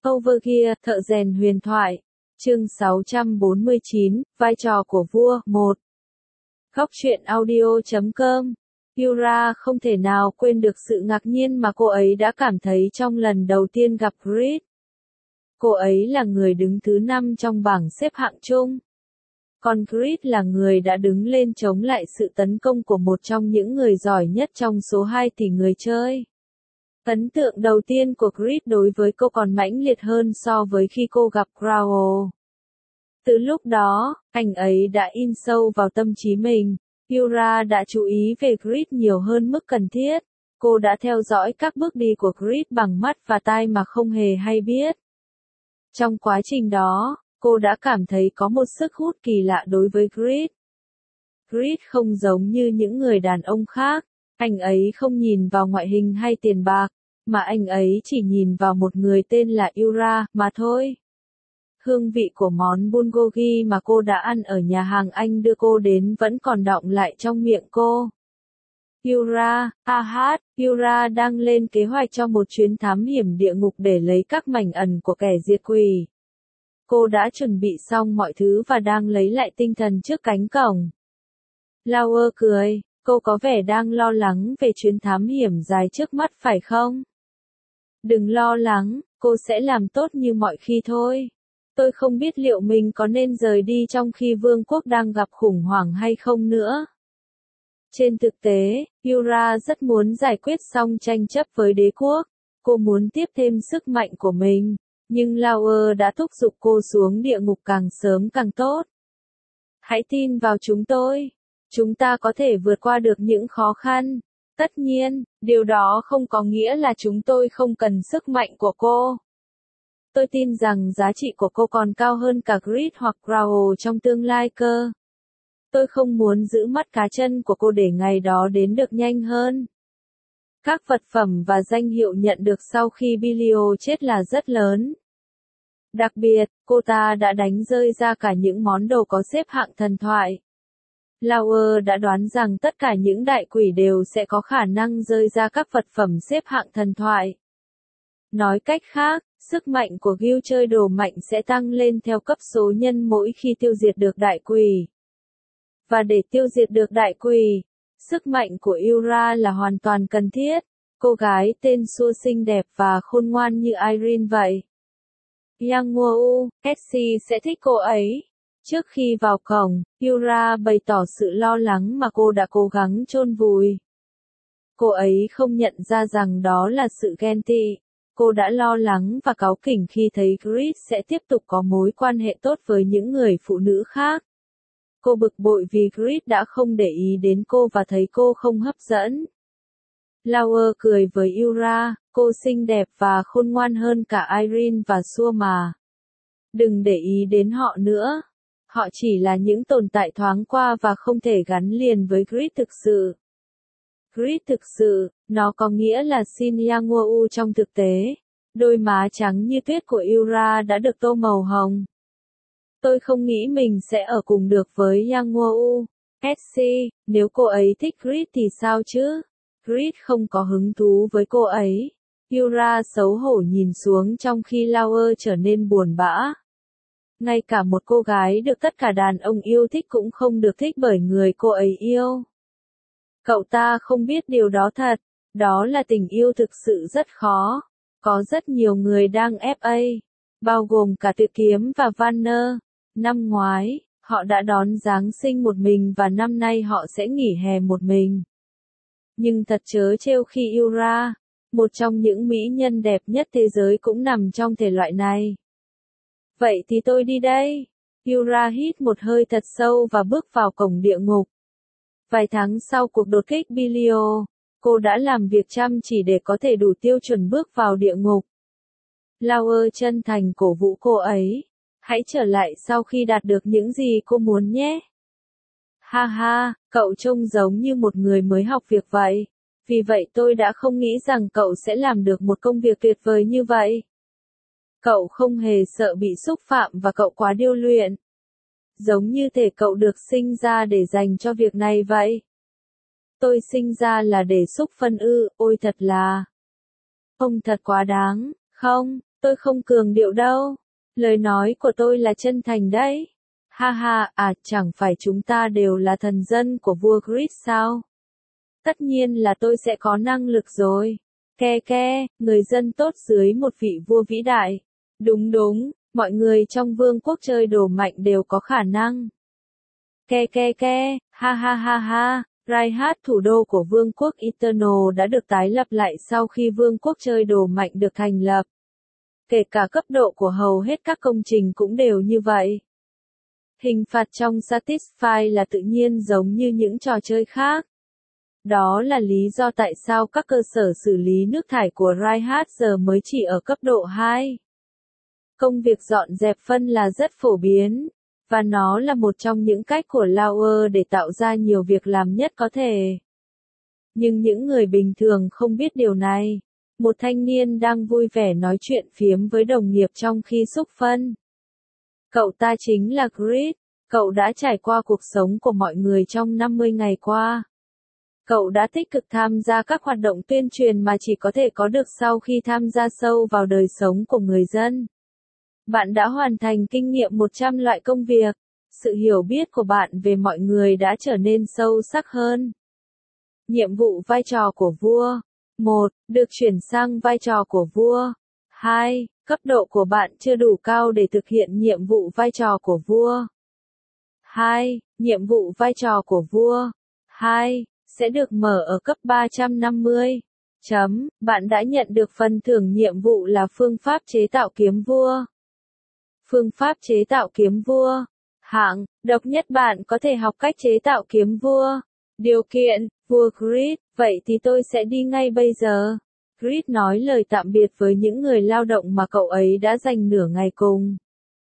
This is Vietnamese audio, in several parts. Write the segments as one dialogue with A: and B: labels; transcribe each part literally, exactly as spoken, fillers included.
A: Overgear, thợ rèn huyền thoại. Chương sáu trăm bốn mươi chín, vai trò của vua, một. Góc truyện audio chấm com. Yura không thể nào quên được sự ngạc nhiên mà cô ấy đã cảm thấy trong lần đầu tiên gặp Creed. Cô ấy là người đứng thứ năm trong bảng xếp hạng chung. Còn Creed là người đã đứng lên chống lại sự tấn công của một trong những người giỏi nhất trong số hai tỷ người chơi. Ấn tượng đầu tiên của Creed đối với cô còn mãnh liệt hơn so với khi cô gặp Growl. Từ lúc đó, anh ấy đã in sâu vào tâm trí mình. Yura đã chú ý về Creed nhiều hơn mức cần thiết. Cô đã theo dõi các bước đi của Creed bằng mắt và tai mà không hề hay biết. Trong quá trình đó, cô đã cảm thấy có một sức hút kỳ lạ đối với Creed. Creed không giống như những người đàn ông khác. Anh ấy không nhìn vào ngoại hình hay tiền bạc, mà anh ấy chỉ nhìn vào một người tên là Yura, mà thôi. Hương vị của món bulgogi mà cô đã ăn ở nhà hàng anh đưa cô đến vẫn còn đọng lại trong miệng cô. Yura, a hát, Yura đang lên kế hoạch cho một chuyến thám hiểm địa ngục để lấy các mảnh ẩn của kẻ diệt quỷ. Cô đã chuẩn bị xong mọi thứ và đang lấy lại tinh thần trước cánh cổng. Lauer cười, cô có vẻ đang lo lắng về chuyến thám hiểm dài trước mắt phải không? Đừng lo lắng, cô sẽ làm tốt như mọi khi thôi. Tôi không biết liệu mình có nên rời đi trong khi vương quốc đang gặp khủng hoảng hay không nữa. Trên thực tế, Yura rất muốn giải quyết xong tranh chấp với đế quốc. Cô muốn tiếp thêm sức mạnh của mình, nhưng Lauer đã thúc giục cô xuống địa ngục càng sớm càng tốt. Hãy tin vào chúng tôi. Chúng ta có thể vượt qua được những khó khăn. Tất nhiên, điều đó không có nghĩa là chúng tôi không cần sức mạnh của cô. Tôi tin rằng giá trị của cô còn cao hơn cả Creed hoặc Growl trong tương lai cơ. Tôi không muốn giữ mắt cá chân của cô để ngày đó đến được nhanh hơn. Các vật phẩm và danh hiệu nhận được sau khi Bilio chết là rất lớn. Đặc biệt, cô ta đã đánh rơi ra cả những món đồ có xếp hạng thần thoại. Lauer đã đoán rằng tất cả những đại quỷ đều sẽ có khả năng rơi ra các vật phẩm xếp hạng thần thoại. Nói cách khác, sức mạnh của guild chơi đồ mạnh sẽ tăng lên theo cấp số nhân mỗi khi tiêu diệt được đại quỷ. Và để tiêu diệt được đại quỷ, sức mạnh của Yura là hoàn toàn cần thiết. Cô gái tên Sua xinh đẹp và khôn ngoan như Irene vậy. Yang Woo, Essie sẽ thích cô ấy. Trước khi vào cổng, Yura bày tỏ sự lo lắng mà cô đã cố gắng chôn vùi. Cô ấy không nhận ra rằng đó là sự ghen tị. Cô đã lo lắng và cáu kỉnh khi thấy Creed sẽ tiếp tục có mối quan hệ tốt với những người phụ nữ khác. Cô bực bội vì Creed đã không để ý đến cô và thấy cô không hấp dẫn. Lauer cười với Yura, cô xinh đẹp và khôn ngoan hơn cả Irene và Sua mà. Đừng để ý đến họ nữa. Họ chỉ là những tồn tại thoáng qua và không thể gắn liền với Creed thực sự. Creed thực sự, nó có nghĩa là Shin Yang Woo trong thực tế. Đôi má trắng như tuyết của Yura đã được tô màu hồng. Tôi không nghĩ mình sẽ ở cùng được với Yang Woo. Essie, nếu cô ấy thích Creed thì sao chứ? Creed không có hứng thú với cô ấy. Yura xấu hổ nhìn xuống trong khi Lauer trở nên buồn bã. Ngay cả một cô gái được tất cả đàn ông yêu thích cũng không được thích bởi người cô ấy yêu. Cậu ta không biết điều đó thật. Đó là tình yêu thực sự rất khó. Có rất nhiều người đang ép a, bao gồm cả Tuyệt Kiếm và Vanner. Năm ngoái, họ đã đón Giáng sinh một mình và năm nay họ sẽ nghỉ hè một mình. Nhưng thật trớ trêu khi Yura, một trong những mỹ nhân đẹp nhất thế giới cũng nằm trong thể loại này. Vậy thì tôi đi đây. Yura hít một hơi thật sâu và bước vào cổng địa ngục. Vài tháng sau cuộc đột kích Bilio, cô đã làm việc chăm chỉ để có thể đủ tiêu chuẩn bước vào địa ngục. Lauer chân thành cổ vũ cô ấy. Hãy trở lại sau khi đạt được những gì cô muốn nhé. Ha ha, cậu trông giống như một người mới học việc vậy. Vì vậy tôi đã không nghĩ rằng cậu sẽ làm được một công việc tuyệt vời như vậy. Cậu không hề sợ bị xúc phạm và cậu quá điêu luyện. Giống như thể cậu được sinh ra để dành cho việc này vậy. Tôi sinh ra là để xúc phân ư, ôi thật là. Ông thật quá đáng, không, tôi không cường điệu đâu. Lời nói của tôi là chân thành đấy. Ha ha, à chẳng phải chúng ta đều là thần dân của vua Grid sao? Tất nhiên là tôi sẽ có năng lực rồi. Ke ke, người dân tốt dưới một vị vua vĩ đại. Đúng đúng, mọi người trong vương quốc chơi đồ mạnh đều có khả năng. Ke ke ke, ha ha ha ha, Reinhardt, thủ đô của vương quốc Eternal đã được tái lập lại sau khi vương quốc chơi đồ mạnh được thành lập. Kể cả cấp độ của hầu hết các công trình cũng đều như vậy. Hình phạt trong Satisfy là tự nhiên giống như những trò chơi khác. Đó là lý do tại sao các cơ sở xử lý nước thải của Reinhardt giờ mới chỉ ở cấp độ hai. Công việc dọn dẹp phân là rất phổ biến, và nó là một trong những cách của Lauer để tạo ra nhiều việc làm nhất có thể. Nhưng những người bình thường không biết điều này. Một thanh niên đang vui vẻ nói chuyện phiếm với đồng nghiệp trong khi xúc phân. Cậu ta chính là Grid. Cậu đã trải qua cuộc sống của mọi người trong năm mươi ngày qua. Cậu đã tích cực tham gia các hoạt động tuyên truyền mà chỉ có thể có được sau khi tham gia sâu vào đời sống của người dân. Bạn đã hoàn thành kinh nghiệm một trăm loại công việc. Sự hiểu biết của bạn về mọi người đã trở nên sâu sắc hơn. Nhiệm vụ vai trò của vua. một. Được chuyển sang vai trò của vua. hai. Cấp độ của bạn chưa đủ cao để thực hiện nhiệm vụ vai trò của vua. hai. Nhiệm vụ vai trò của vua. hai. Sẽ được mở ở cấp ba trăm năm mươi. Chấm. Bạn đã nhận được phần thưởng nhiệm vụ là phương pháp chế tạo kiếm vua. Phương pháp chế tạo kiếm vua. Hạng, độc nhất bạn có thể học cách chế tạo kiếm vua. Điều kiện, vua Grid, vậy thì tôi sẽ đi ngay bây giờ. Grid nói lời tạm biệt với những người lao động mà cậu ấy đã dành nửa ngày cùng.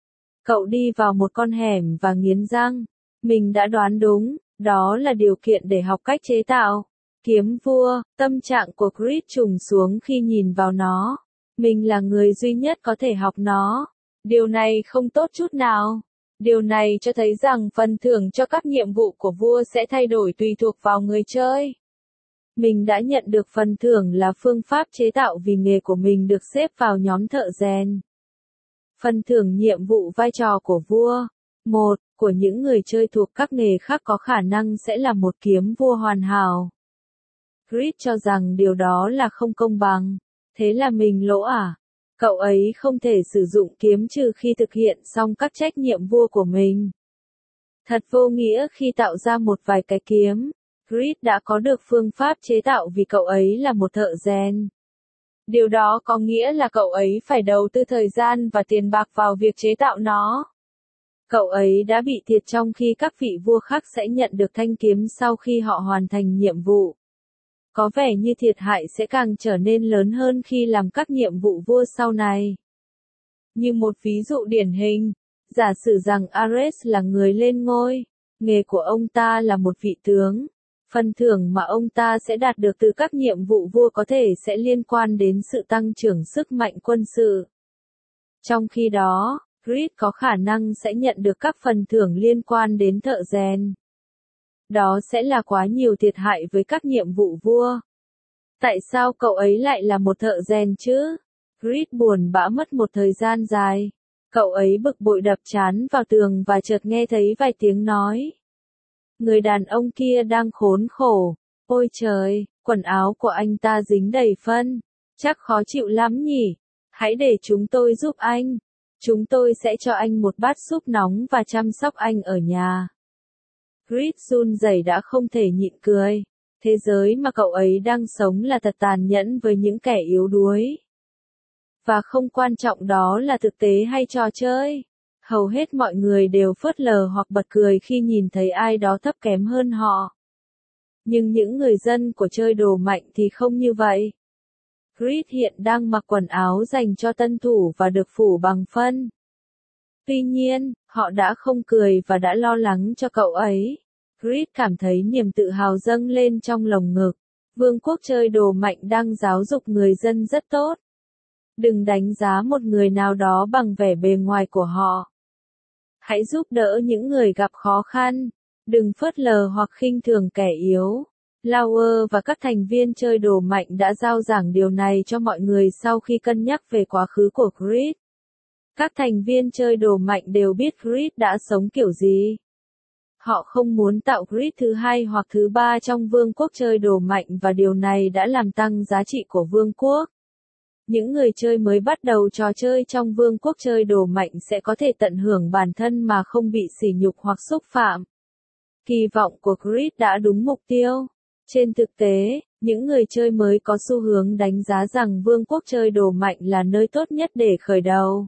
A: Cậu đi vào một con hẻm và nghiến răng. Mình đã đoán đúng, đó là điều kiện để học cách chế tạo kiếm vua. Tâm trạng của Grid trùng xuống khi nhìn vào nó. Mình là người duy nhất có thể học nó. Điều này không tốt chút nào. Điều này cho thấy rằng phần thưởng cho các nhiệm vụ của vua sẽ thay đổi tùy thuộc vào người chơi. Mình đã nhận được phần thưởng là phương pháp chế tạo vì nghề của mình được xếp vào nhóm thợ rèn. Phần thưởng nhiệm vụ vai trò của vua. một. Của những người chơi thuộc các nghề khác có khả năng sẽ là một kiếm vua hoàn hảo. Grid cho rằng điều đó là không công bằng. Thế là mình lỗ à? Cậu ấy không thể sử dụng kiếm trừ khi thực hiện xong các trách nhiệm vua của mình. Thật vô nghĩa khi tạo ra một vài cái kiếm. Grid đã có được phương pháp chế tạo vì cậu ấy là một thợ rèn. Điều đó có nghĩa là cậu ấy phải đầu tư thời gian và tiền bạc vào việc chế tạo nó. Cậu ấy đã bị thiệt trong khi các vị vua khác sẽ nhận được thanh kiếm sau khi họ hoàn thành nhiệm vụ. Có vẻ như thiệt hại sẽ càng trở nên lớn hơn khi làm các nhiệm vụ vua sau này. Như một ví dụ điển hình, giả sử rằng Ares là người lên ngôi, nghề của ông ta là một vị tướng. Phần thưởng mà ông ta sẽ đạt được từ các nhiệm vụ vua có thể sẽ liên quan đến sự tăng trưởng sức mạnh quân sự. Trong khi đó, Grid có khả năng sẽ nhận được các phần thưởng liên quan đến thợ rèn. Đó sẽ là quá nhiều thiệt hại với các nhiệm vụ vua. Tại sao cậu ấy lại là một thợ rèn chứ? Grid buồn bã mất một thời gian dài. Cậu ấy bực bội đập trán vào tường và chợt nghe thấy vài tiếng nói. Người đàn ông kia đang khốn khổ. Ôi trời, quần áo của anh ta dính đầy phân. Chắc khó chịu lắm nhỉ? Hãy để chúng tôi giúp anh. Chúng tôi sẽ cho anh một bát súp nóng và chăm sóc anh ở nhà. Grid run rẩy đã không thể nhịn cười. Thế giới mà cậu ấy đang sống là thật tàn nhẫn với những kẻ yếu đuối. Và không quan trọng đó là thực tế hay trò chơi. Hầu hết mọi người đều phớt lờ hoặc bật cười khi nhìn thấy ai đó thấp kém hơn họ. Nhưng những người dân của chơi đồ mạnh thì không như vậy. Grid hiện đang mặc quần áo dành cho tân thủ và được phủ bằng phân. Tuy nhiên, họ đã không cười và đã lo lắng cho cậu ấy. Grid cảm thấy niềm tự hào dâng lên trong lồng ngực. Vương quốc chơi đồ mạnh đang giáo dục người dân rất tốt. Đừng đánh giá một người nào đó bằng vẻ bề ngoài của họ. Hãy giúp đỡ những người gặp khó khăn. Đừng phớt lờ hoặc khinh thường kẻ yếu. Lauer và các thành viên chơi đồ mạnh đã giao giảng điều này cho mọi người sau khi cân nhắc về quá khứ của Creed. Các thành viên chơi đồ mạnh đều biết Creed đã sống kiểu gì. Họ không muốn tạo Creed thứ hai hoặc thứ ba trong vương quốc chơi đồ mạnh và điều này đã làm tăng giá trị của vương quốc. Những người chơi mới bắt đầu trò chơi trong vương quốc chơi đồ mạnh sẽ có thể tận hưởng bản thân mà không bị sỉ nhục hoặc xúc phạm. Kỳ vọng của Creed đã đúng mục tiêu. Trên thực tế, những người chơi mới có xu hướng đánh giá rằng vương quốc chơi đồ mạnh là nơi tốt nhất để khởi đầu.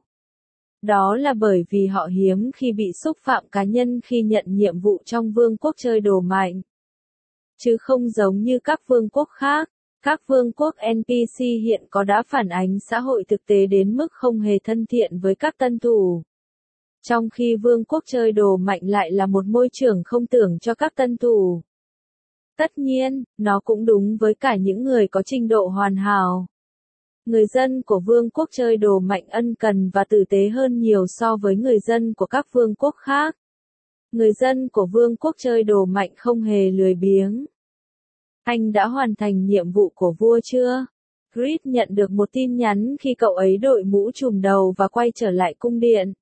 A: Đó là bởi vì họ hiếm khi bị xúc phạm cá nhân khi nhận nhiệm vụ trong vương quốc chơi đồ mạnh. Chứ không giống như các vương quốc khác, các vương quốc en pê xê hiện có đã phản ánh xã hội thực tế đến mức không hề thân thiện với các tân thủ. Trong khi vương quốc chơi đồ mạnh lại là một môi trường không tưởng cho các tân thủ. Tất nhiên, nó cũng đúng với cả những người có trình độ hoàn hảo. Người dân của vương quốc chơi đồ mạnh ân cần và tử tế hơn nhiều so với người dân của các vương quốc khác. Người dân của vương quốc chơi đồ mạnh không hề lười biếng. Anh đã hoàn thành nhiệm vụ của vua chưa? Creed nhận được một tin nhắn khi cậu ấy đội mũ trùm đầu và quay trở lại cung điện.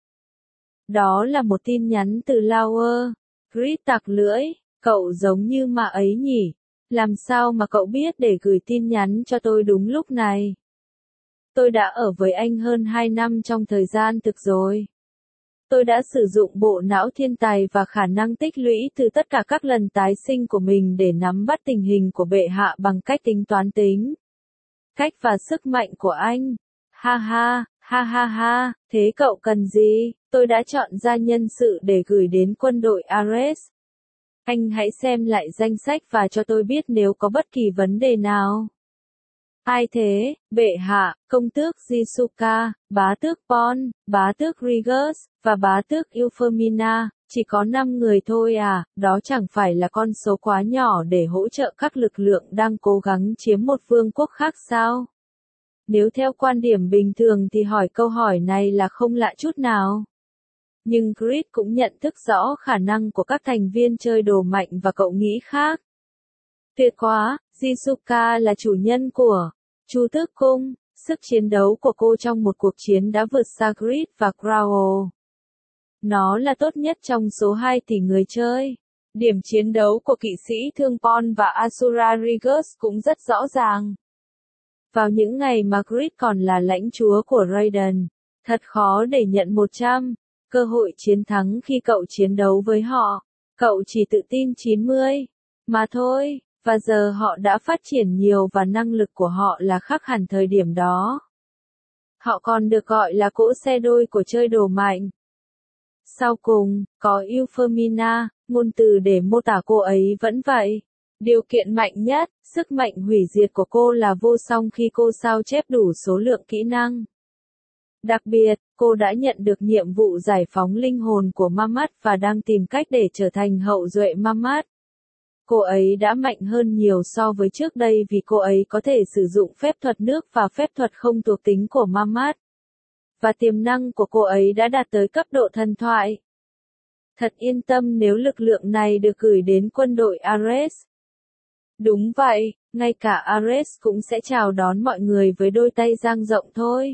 A: Đó là một tin nhắn từ Lauer. Creed tặc lưỡi, cậu giống như ma ấy nhỉ? Làm sao mà cậu biết để gửi tin nhắn cho tôi đúng lúc này? Tôi đã ở với anh hơn hai năm trong thời gian thực rồi. Tôi đã sử dụng bộ não thiên tài và khả năng tích lũy từ tất cả các lần tái sinh của mình để nắm bắt tình hình của bệ hạ bằng cách tính toán tính. Cách và sức mạnh của anh. Ha ha, ha ha ha, thế cậu cần gì? Tôi đã chọn ra nhân sự để gửi đến quân đội Ares. Anh hãy xem lại danh sách và cho tôi biết nếu có bất kỳ vấn đề nào. Ai thế? Bệ hạ, công tước Jisuka, bá tước Pon, bá tước Rigus, và bá tước Euphemina, chỉ có năm người thôi à, đó chẳng phải là con số quá nhỏ để hỗ trợ các lực lượng đang cố gắng chiếm một vương quốc khác sao? Nếu theo quan điểm bình thường thì hỏi câu hỏi này là không lạ chút nào. Nhưng Creed cũng nhận thức rõ khả năng của các thành viên chơi đồ mạnh và cậu nghĩ khác. Tuyệt quá, Jisuka là chủ nhân của Chu Tước Cung, sức chiến đấu của cô trong một cuộc chiến đã vượt xa Creed và Crow. Nó là tốt nhất trong số hai tỷ người chơi. Điểm chiến đấu của kỵ sĩ thương Pon và Asura Rigus cũng rất rõ ràng. Vào những ngày mà Creed còn là lãnh chúa của Raiden, thật khó để nhận một trăm cơ hội chiến thắng khi cậu chiến đấu với họ. Cậu chỉ tự tin chín mươi mà thôi. Và giờ họ đã phát triển nhiều và năng lực của họ là khác hẳn thời điểm đó. Họ còn được gọi là cỗ xe đôi của chơi đồ mạnh. Sau cùng, có Euphemina, ngôn từ để mô tả cô ấy vẫn vậy. Điều kiện mạnh nhất, sức mạnh hủy diệt của cô là vô song khi cô sao chép đủ số lượng kỹ năng. Đặc biệt, cô đã nhận được nhiệm vụ giải phóng linh hồn của Mamat và đang tìm cách để trở thành hậu duệ Mamat. Cô ấy đã mạnh hơn nhiều so với trước đây vì cô ấy có thể sử dụng phép thuật nước và phép thuật không thuộc tính của Mamat. Và tiềm năng của cô ấy đã đạt tới cấp độ thần thoại. Thật yên tâm nếu lực lượng này được gửi đến quân đội Ares. Đúng vậy, ngay cả Ares cũng sẽ chào đón mọi người với đôi tay dang rộng thôi.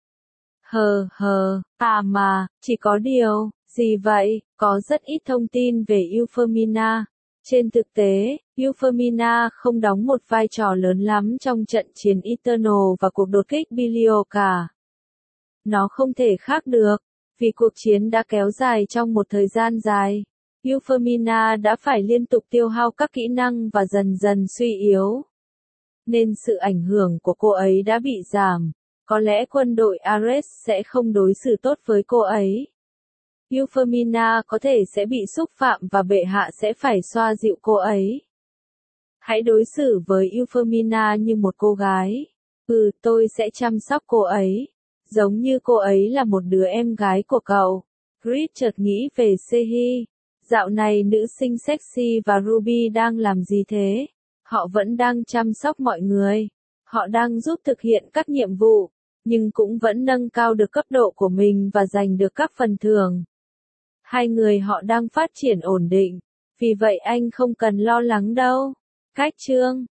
A: Hờ hờ, à mà, chỉ có điều, gì vậy, có rất ít thông tin về Euphemina. Trên thực tế, Euphemina không đóng một vai trò lớn lắm trong trận chiến Eternal và cuộc đột kích Belial cả. Nó không thể khác được, vì cuộc chiến đã kéo dài trong một thời gian dài. Euphemina đã phải liên tục tiêu hao các kỹ năng và dần dần suy yếu. Nên sự ảnh hưởng của cô ấy đã bị giảm. Có lẽ quân đội Ares sẽ không đối xử tốt với cô ấy. Euphemina có thể sẽ bị xúc phạm và bệ hạ sẽ phải xoa dịu cô ấy. Hãy đối xử với Euphemina như một cô gái. Ừ, tôi sẽ chăm sóc cô ấy. Giống như cô ấy là một đứa em gái của cậu. Creed chợt nghĩ về Sehi. Dạo này nữ sinh sexy và Ruby đang làm gì thế? Họ vẫn đang chăm sóc mọi người. Họ đang giúp thực hiện các nhiệm vụ, nhưng cũng vẫn nâng cao được cấp độ của mình và giành được các phần thưởng. Hai người họ đang phát triển ổn định, vì vậy anh không cần lo lắng đâu. Cách chương